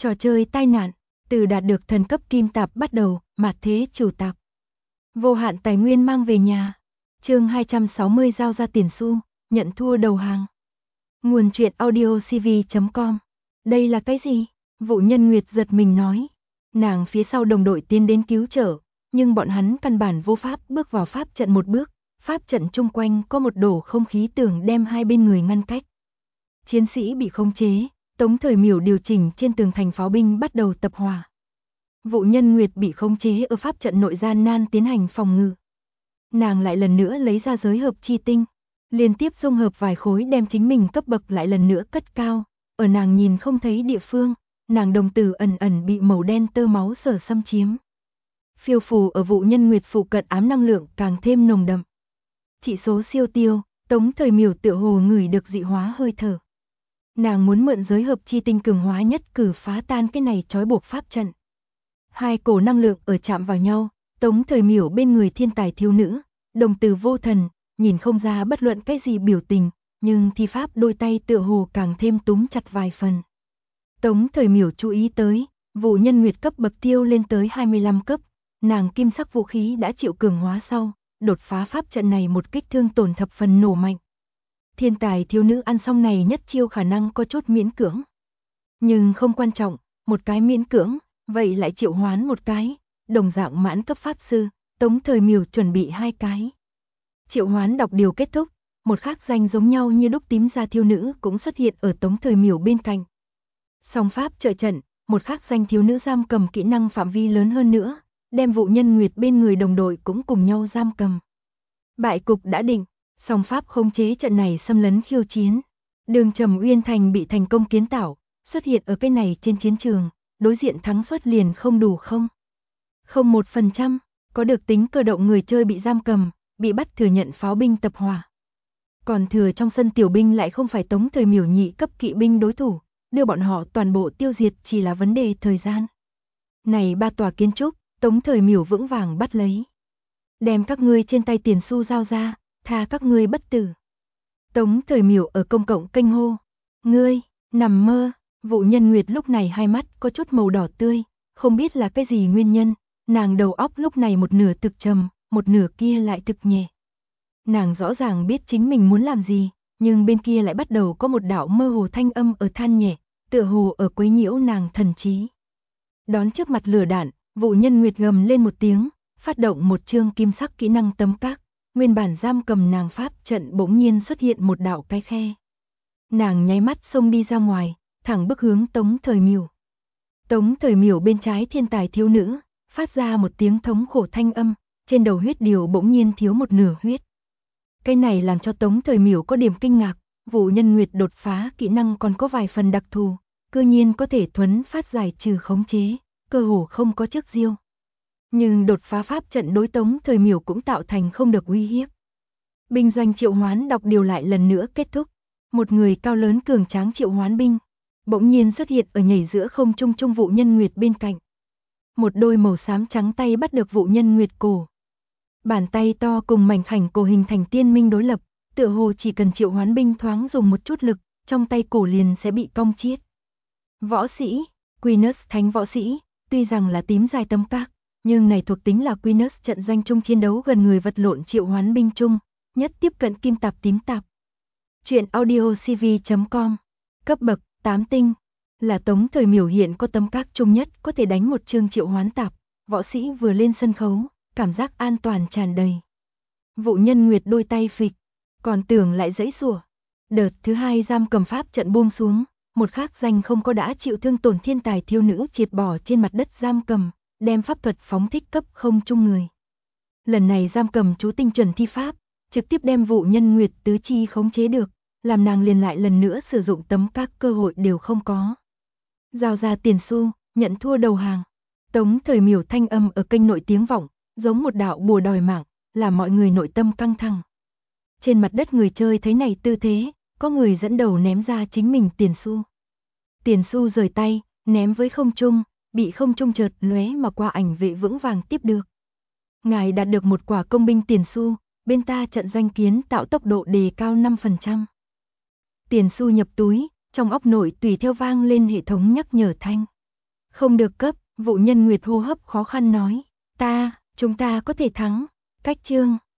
Trò chơi tai nạn, từ đạt được thần cấp kim tạp bắt đầu, mạt thế chủ tạp. Vô hạn tài nguyên mang về nhà. Chương 260 giao ra tiền xu, nhận thua đầu hàng. Nguồn truyện audio cv.com. Đây là cái gì? Vụ Nhân Nguyệt giật mình nói. Nàng phía sau đồng đội tiến đến cứu trợ, nhưng bọn hắn căn bản vô pháp bước vào pháp trận một bước. Pháp trận chung quanh có một đổ không khí tường đem hai bên người ngăn cách. Chiến sĩ bị khống chế, Tống Thời Miểu điều chỉnh trên tường thành pháo binh bắt đầu tập hỏa. Vụ Nhân Nguyệt bị khống chế ở pháp trận nội gian nan tiến hành phòng ngự. Nàng lại lần nữa lấy ra giới hợp chi tinh, liên tiếp dung hợp vài khối đem chính mình cấp bậc lại lần nữa cất cao. Ở nàng nhìn không thấy địa phương, nàng đồng tử ẩn ẩn bị màu đen tơ máu sở xâm chiếm. Phiêu phù ở Vụ Nhân Nguyệt phụ cận ám năng lượng càng thêm nồng đậm. Chỉ số siêu tiêu, Tống Thời Miểu tựa hồ ngửi được dị hóa hơi thở. Nàng muốn mượn giới hợp chi tinh cường hóa nhất cử phá tan cái này trói buộc pháp trận. Hai cổ năng lượng ở chạm vào nhau, Tống Thời Miểu bên người thiên tài thiếu nữ, đồng tử vô thần, nhìn không ra bất luận cái gì biểu tình, nhưng thi pháp đôi tay tựa hồ càng thêm túm chặt vài phần. Tống Thời Miểu chú ý tới, Vụ Nhân Nguyệt cấp bậc tiêu lên tới 25 cấp, nàng kim sắc vũ khí đã chịu cường hóa sau, đột phá pháp trận này một kích thương tổn thập phần nổ mạnh. Thiên tài thiếu nữ ăn xong này nhất chiêu khả năng có chút miễn cưỡng. Nhưng không quan trọng, một cái miễn cưỡng, vậy lại triệu hoán một cái, đồng dạng mãn cấp pháp sư, Tống Thời Miểu chuẩn bị hai cái. Triệu hoán đọc điều kết thúc, một khác danh giống nhau như đúc tím da thiếu nữ cũng xuất hiện ở Tống Thời Miểu bên cạnh. Song pháp trợ trận, một khác danh thiếu nữ giam cầm kỹ năng phạm vi lớn hơn nữa, đem Vụ Nhân Nguyệt bên người đồng đội cũng cùng nhau giam cầm. Bại cục đã định, song pháp khống chế trận này xâm lấn khiêu chiến. Đường Trầm Uyên Thành bị thành công kiến tạo, xuất hiện ở cái này trên chiến trường, đối diện thắng suất liền không đủ 0,01%, có được tính cơ động người chơi bị giam cầm, bị bắt thừa nhận pháo binh tập hỏa. Còn thừa trong sân tiểu binh lại không phải Tống Thời Miểu nhị cấp kỵ binh đối thủ, đưa bọn họ toàn bộ tiêu diệt chỉ là vấn đề thời gian. Này ba tòa kiến trúc, Tống Thời Miểu vững vàng bắt lấy. Đem các ngươi trên tay tiền xu giao ra, tha các ngươi bất tử. Tống Thời Miểu ở công cộng kênh hô. Ngươi, nằm mơ. Vụ Nhân Nguyệt lúc này hai mắt có chút màu đỏ tươi, không biết là cái gì nguyên nhân, nàng đầu óc lúc này một nửa thực trầm, một nửa kia lại thực nhẹ. Nàng rõ ràng biết chính mình muốn làm gì, nhưng bên kia lại bắt đầu có một đạo mơ hồ thanh âm ở than nhẹ, tựa hồ ở quấy nhiễu nàng thần trí. Đón trước mặt lửa đạn, Vụ Nhân Nguyệt gầm lên một tiếng, phát động một chương kim sắc kỹ năng tấm các, nguyên bản giam cầm nàng pháp trận bỗng nhiên xuất hiện một đạo cái khe. Nàng nháy mắt xông đi ra ngoài, thẳng bước hướng Tống Thời Miểu. Tống Thời Miểu bên trái thiên tài thiếu nữ, phát ra một tiếng thống khổ thanh âm, trên đầu huyết điều bỗng nhiên thiếu một nửa huyết. Cái này làm cho Tống Thời Miểu có điểm kinh ngạc, Vụ Nhân Nguyệt đột phá kỹ năng còn có vài phần đặc thù, cư nhiên có thể thuấn phát giải trừ khống chế, cơ hồ không có trước diêu. Nhưng đột phá pháp trận đối Tống Thời Miểu cũng tạo thành không được uy hiếp. Binh doanh triệu hoán đọc điều lại lần nữa kết thúc, một người cao lớn cường tráng triệu hoán binh bỗng nhiên xuất hiện ở nhảy giữa không trung trung Vụ Nhân Nguyệt bên cạnh. Một đôi màu xám trắng tay bắt được Vụ Nhân Nguyệt cổ. Bàn tay to cùng mảnh khảnh cổ hình thành tiên minh đối lập, tựa hồ chỉ cần triệu hoán binh thoáng dùng một chút lực, trong tay cổ liền sẽ bị cong chiết. Võ sĩ, Queenus thánh võ sĩ, tuy rằng là tím dài tấm các, nhưng này thuộc tính là Queenus trận doanh chung chiến đấu gần người vật lộn triệu hoán binh chung, nhất tiếp cận kim tạp tím tạp. Truyện audio cv.com. Cấp bậc 8 tinh, là Tống Thời Miểu hiện có tấm các chung nhất có thể đánh một chương triệu hoán tạp, võ sĩ vừa lên sân khấu, cảm giác an toàn tràn đầy. Vụ Nhân Nguyệt đôi tay phịch, còn tưởng lại giãy giụa. Đợt thứ hai giam cầm pháp trận buông xuống, một khác danh không có đã chịu thương tổn thiên tài thiếu nữ triệt bỏ trên mặt đất giam cầm, đem pháp thuật phóng thích cấp không chung người. Lần này giam cầm chú tinh chuẩn thi pháp, trực tiếp đem Vụ Nhân Nguyệt tứ chi khống chế được, làm nàng liền lại lần nữa sử dụng tấm các cơ hội đều không có. Giao ra tiền xu, nhận thua đầu hàng. Tống Thời Miểu thanh âm ở kênh nội tiếng vọng, giống một đạo bùa đòi mạng, làm mọi người nội tâm căng thẳng. Trên mặt đất người chơi thấy này tư thế, có người dẫn đầu ném ra chính mình tiền xu. Tiền xu rời tay, ném với không trung, bị không trung chợt lóe mà qua ảnh vệ vững vàng tiếp được. Ngài đạt được một quả công binh tiền xu, bên ta trận doanh kiến tạo tốc độ đề cao 5%. Tiền xu nhập túi, trong óc nội tùy theo vang lên hệ thống nhắc nhở thanh. Không được cấp, Vụ Nhân Nguyệt hô hấp khó khăn nói. Chúng ta có thể thắng. Cách chương